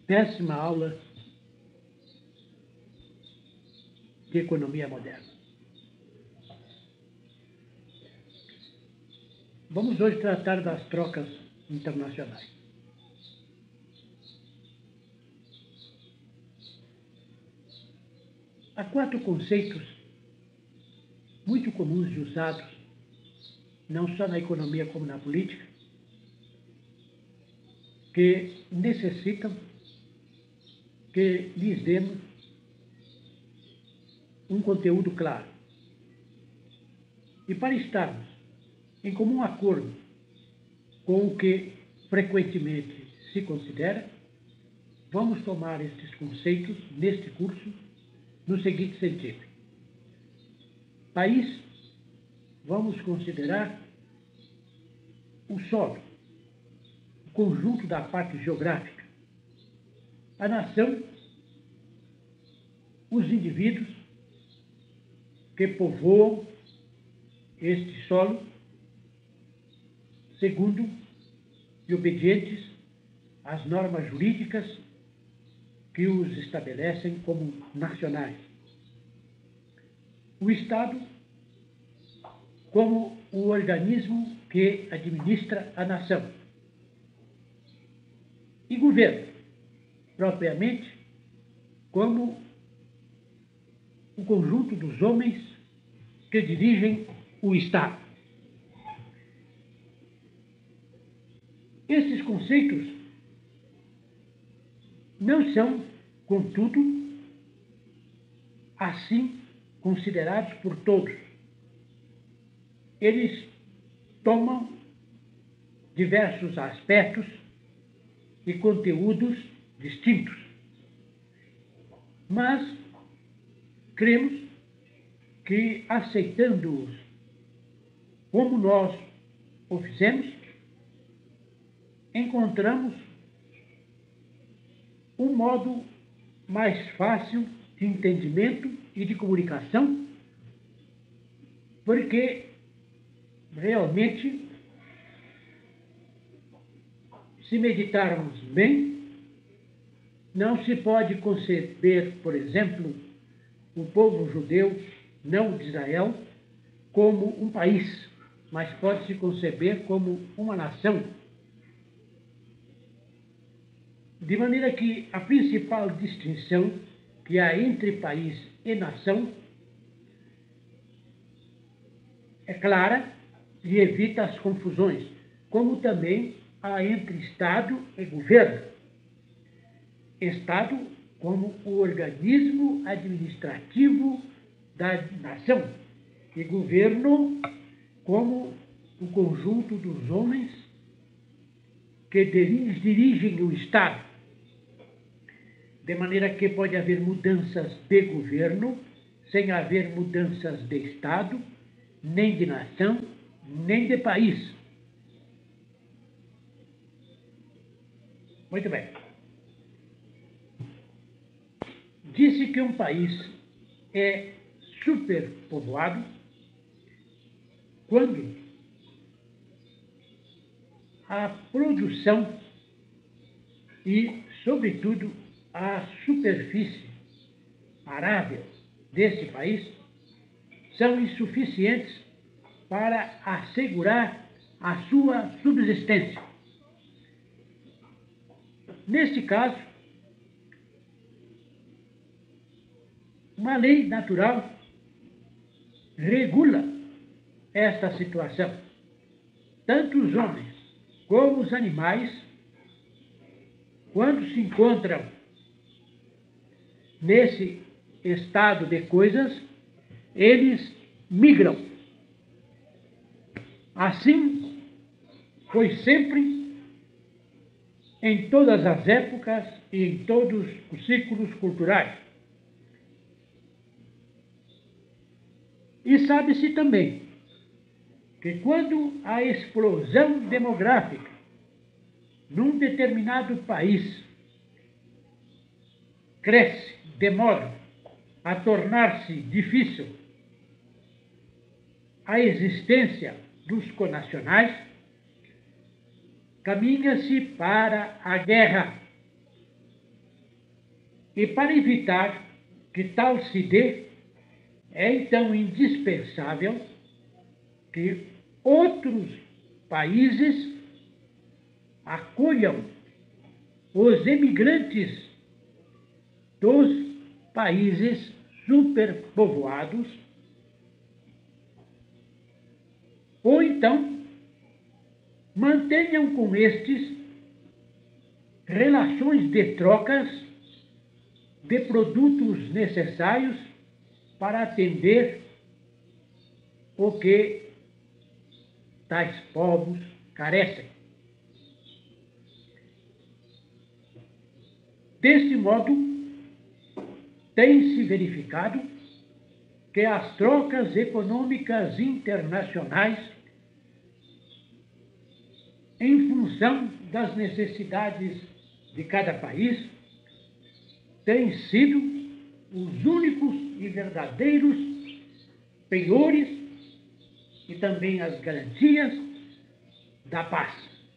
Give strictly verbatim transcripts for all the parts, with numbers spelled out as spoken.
péssima aula de economia moderna. Vamos hoje tratar das trocas internacionais. Há quatro conceitos muito comuns e usados, não só na economia como na política, que necessitam que lhes demos um conteúdo claro. E para estarmos em comum acordo com o que frequentemente se considera, vamos tomar estes conceitos neste curso no seguinte sentido. País, vamos considerar o solo, o conjunto da parte geográfica. A nação, os indivíduos que povoam este solo, segundo e obedientes às normas jurídicas que os estabelecem como nacionais. O Estado, como o organismo que administra a nação. E governo, propriamente, como o conjunto dos homens que dirigem o Estado. Esses conceitos não são, contudo, assim considerados por todos. Eles tomam diversos aspectos e conteúdos distintos. Mas cremos que, aceitando-os como nós o fizemos, encontramos um modo mais fácil de entendimento e de comunicação, porque realmente, se meditarmos bem, não se pode conceber, por exemplo, o povo judeu, não de Israel, como um país, mas pode-se conceber como uma nação. De maneira que a principal distinção que há entre país e nação é clara e evita as confusões, como também há entre Estado e governo. Estado como o organismo administrativo da nação e governo como o conjunto dos homens que dirigem o Estado. De maneira que pode haver mudanças de governo sem haver mudanças de Estado, nem de nação, nem de país. Muito bem. Disse que um país é superpovoado quando a produção e, sobretudo, a superfície arável desse país são insuficientes para assegurar a sua subsistência. Neste caso, uma lei natural regula esta situação. Tanto os homens como os animais, quando se encontram nesse estado de coisas, eles migram. Assim foi sempre, em todas as épocas e em todos os ciclos culturais. E sabe-se também que quando a explosão demográfica num determinado país cresce de modo a tornar-se difícil a existência dos connacionais, caminha-se para a guerra, E para evitar que tal se dê, é então indispensável que outros países acolham os emigrantes dos países superpovoados, ou então mantenham com estes relações de trocas de produtos necessários para atender o que tais povos carecem. Deste modo, tem-se verificado que as trocas econômicas internacionais, em função das necessidades de cada país, têm sido os únicos e verdadeiros penhores e também as garantias da paz.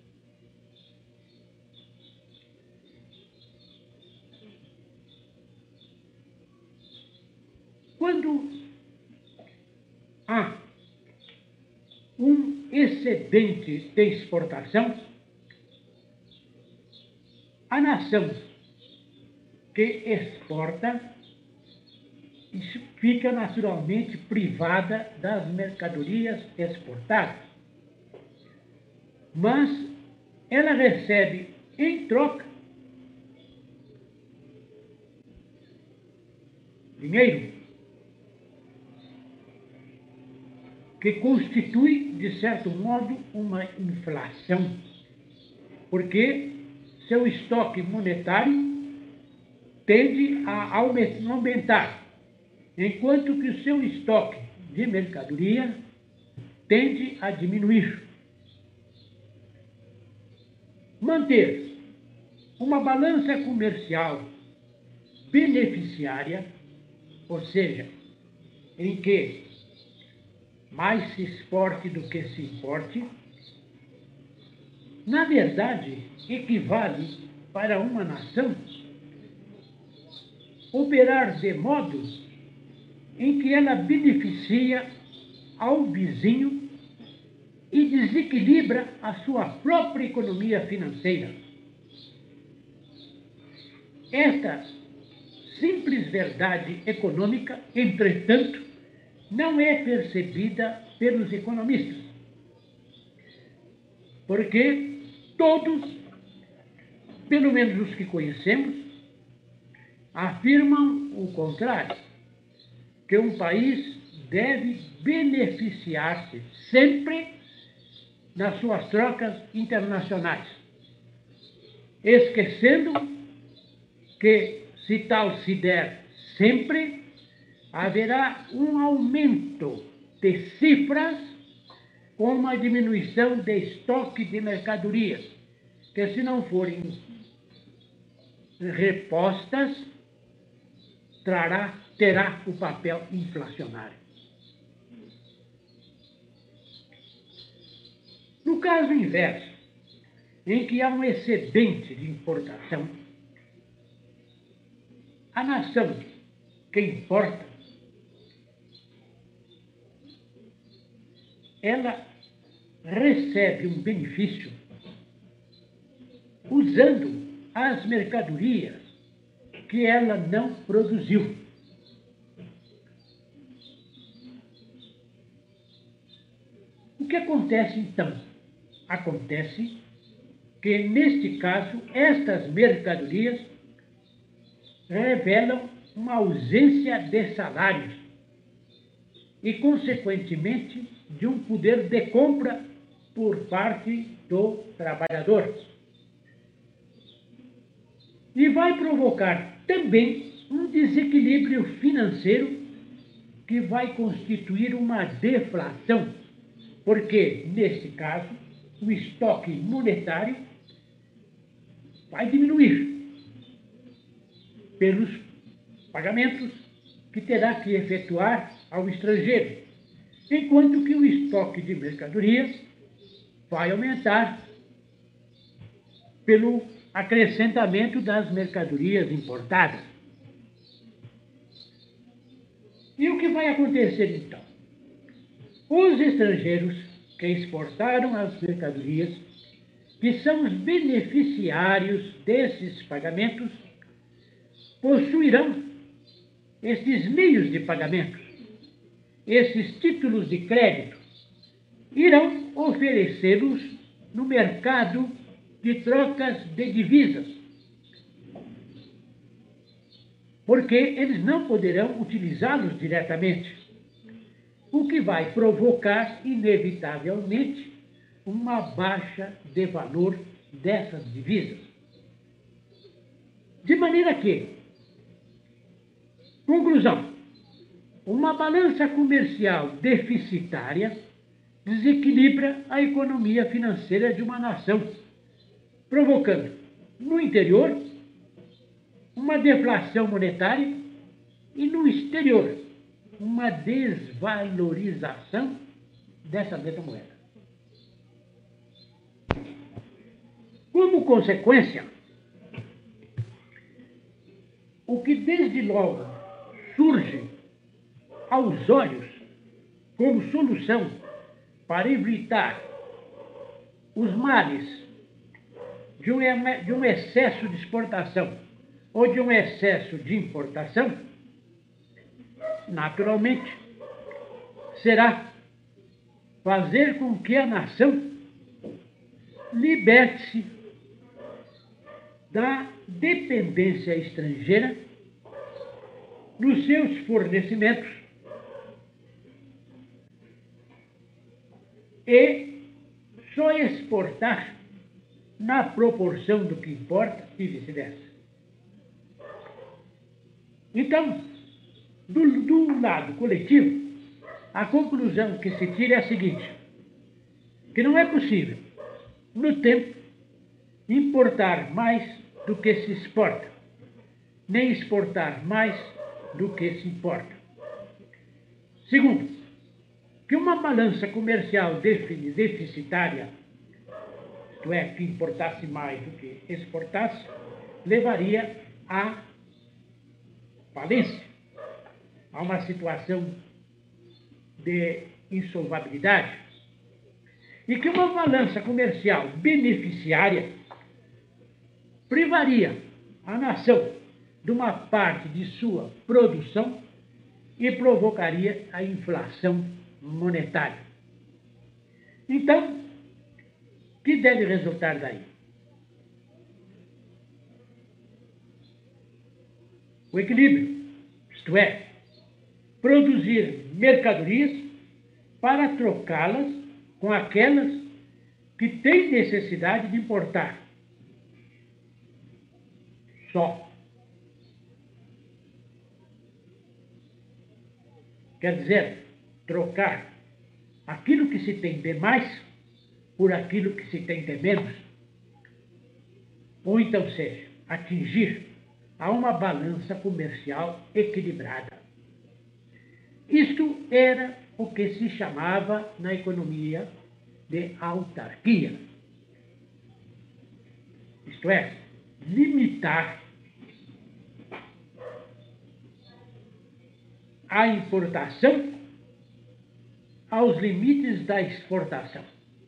Quando há um excedente de exportação, a nação que exporta fica naturalmente privada das mercadorias exportadas. Mas ela recebe em troca dinheiro, que constitui, de certo modo, uma inflação, porque seu estoque monetário tende a aumentar, enquanto que o seu estoque de mercadoria tende a diminuir. Manter uma balança comercial beneficiária, ou seja, em que mais se exporte do que se importe, na verdade, equivale para uma nação operar de modo em que ela beneficia ao vizinho e desequilibra a sua própria economia financeira. Esta simples verdade econômica, entretanto, não é percebida pelos economistas, porque todos, pelo menos os que conhecemos, afirmam o contrário, que um país deve beneficiar-se sempre nas suas trocas internacionais, esquecendo que, se tal se der sempre, haverá um aumento de cifras com uma diminuição de estoque de mercadorias, que, se não forem repostas, trará, terá o papel inflacionário. No caso inverso, em que há um excedente de importação, a nação que importa, ela recebe um benefício usando as mercadorias que ela não produziu. O que acontece então? Acontece que, neste caso, estas mercadorias revelam uma ausência de salários e, consequentemente, de um poder de compra por parte do trabalhador. E vai provocar também um desequilíbrio financeiro que vai constituir uma deflação, porque, nesse caso, o estoque monetário vai diminuir pelos pagamentos que terá que efetuar ao estrangeiro, enquanto que o estoque de mercadorias vai aumentar pelo acrescentamento das mercadorias importadas. E o que vai acontecer então? Os estrangeiros que exportaram as mercadorias, que são os beneficiários desses pagamentos, possuirão esses meios de pagamento, esses títulos de crédito, irão oferecê-los no mercado de trocas de divisas, porque eles não poderão utilizá-los diretamente, o que vai provocar, inevitavelmente, uma baixa de valor dessas divisas. De maneira que, conclusão, uma balança comercial deficitária desequilibra a economia financeira de uma nação, provocando, no interior, uma deflação monetária e, no exterior, uma desvalorização dessa mesma moeda. Como consequência, o que desde logo surge aos olhos como solução para evitar os males de um, de um excesso de exportação ou de um excesso de importação, naturalmente, será fazer com que a nação liberte-se da dependência estrangeira nos seus fornecimentos e só exportar na proporção do que importa e vice-versa. Então, do, do lado coletivo, a conclusão que se tira é a seguinte, que não é possível, no tempo, importar mais do que se exporta, nem exportar mais do que se importa. Segundo, que uma balança comercial deficitária, isto é, que importasse mais do que exportasse, levaria à falência, a uma situação de insolvabilidade, e que uma balança comercial beneficiária privaria a nação de uma parte de sua produção e provocaria a inflação monetária. Então, o que deve resultar daí? O equilíbrio, isto é, produzir mercadorias para trocá-las com aquelas que têm necessidade de importar. Só. Quer dizer, trocar aquilo que se tem de mais por aquilo que se tem de menos. Ou então seja, atingir a uma balança comercial equilibrada. Isto era o que se chamava na economia de autarquia. Isto é, limitar a importação aos limites da exportação.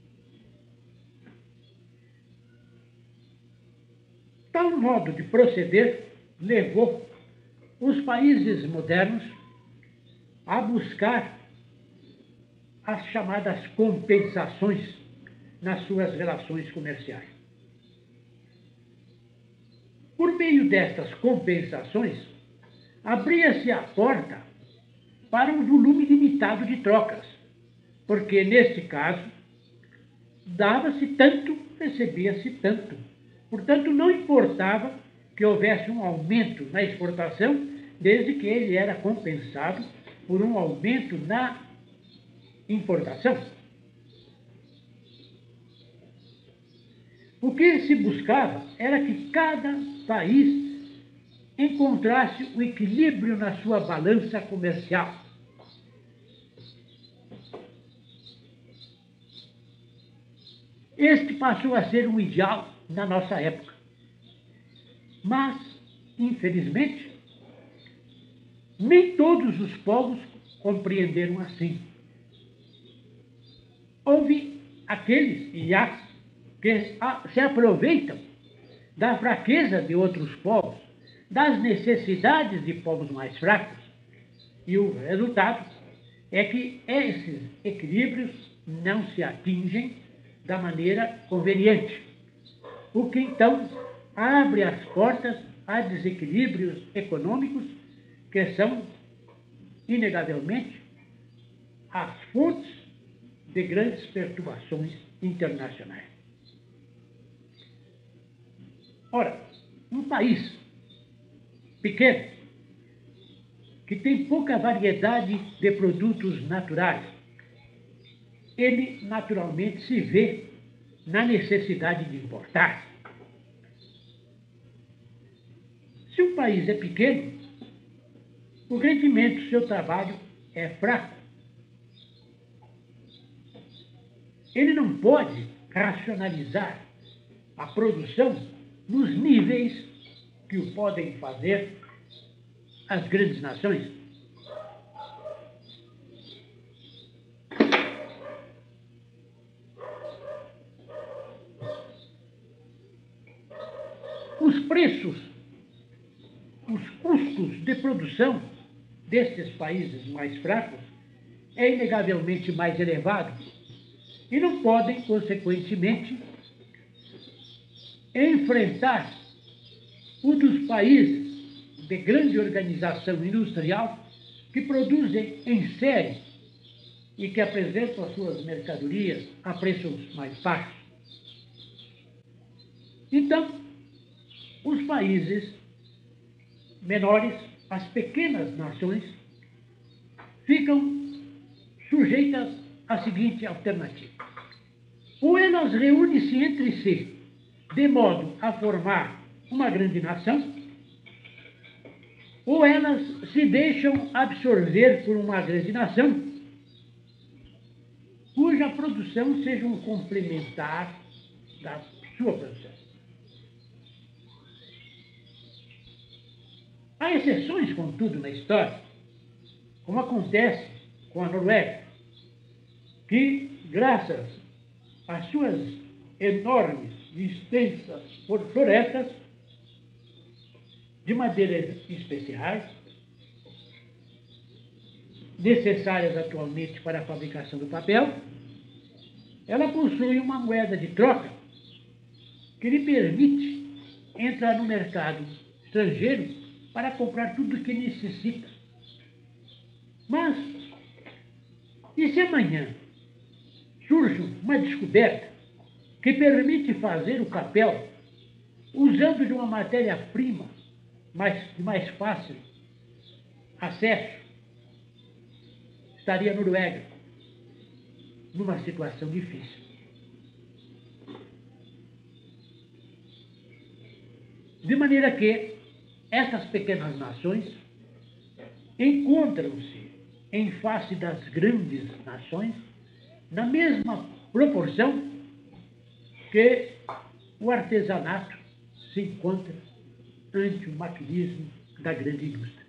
Tal modo de proceder levou os países modernos a buscar as chamadas compensações nas suas relações comerciais. Por meio destas compensações, abria-se a porta para um volume limitado de trocas, porque, neste caso, dava-se tanto, recebia-se tanto. Portanto, não importava que houvesse um aumento na exportação, desde que ele era compensado por um aumento na importação. O que se buscava era que cada país encontrasse o equilíbrio na sua balança comercial. Este passou a ser um ideal na nossa época. Mas, infelizmente, nem todos os povos compreenderam assim. Houve aqueles, e há, que se aproveitam da fraqueza de outros povos, das necessidades de povos mais fracos, e o resultado é que esses equilíbrios não se atingem da maneira conveniente, o que então abre as portas a desequilíbrios econômicos que são, inegavelmente, as fontes de grandes perturbações internacionais. Ora, um país pequeno, que tem pouca variedade de produtos naturais, ele naturalmente se vê na necessidade de importar. Se um país é pequeno, o rendimento do seu trabalho é fraco. Ele não pode racionalizar a produção nos níveis que o podem fazer as grandes nações. Os preços, os custos de produção destes países mais fracos é inegavelmente mais elevado e não podem, consequentemente, enfrentar o dos países de grande organização industrial que produzem em série e que apresentam as suas mercadorias a preços mais baixos. Então, os países menores, as pequenas nações, ficam sujeitas à seguinte alternativa. Ou elas reúnem-se entre si de modo a formar uma grande nação, ou elas se deixam absorver por uma grande nação, cuja produção seja um complementar da sua produção. Há exceções, contudo, na história, como acontece com a Noruega, que, graças às suas enormes e extensas florestas de madeiras especiais, necessárias atualmente para a fabricação do papel, ela possui uma moeda de troca que lhe permite entrar no mercado estrangeiro para comprar tudo o que necessita. Mas, e se amanhã surge uma descoberta que permite fazer o papel usando de uma matéria-prima mais, de mais fácil acesso? Estaria a Noruega numa situação difícil. De maneira que essas pequenas nações encontram-se em face das grandes nações na mesma proporção que o artesanato se encontra ante o maquinismo da grande indústria.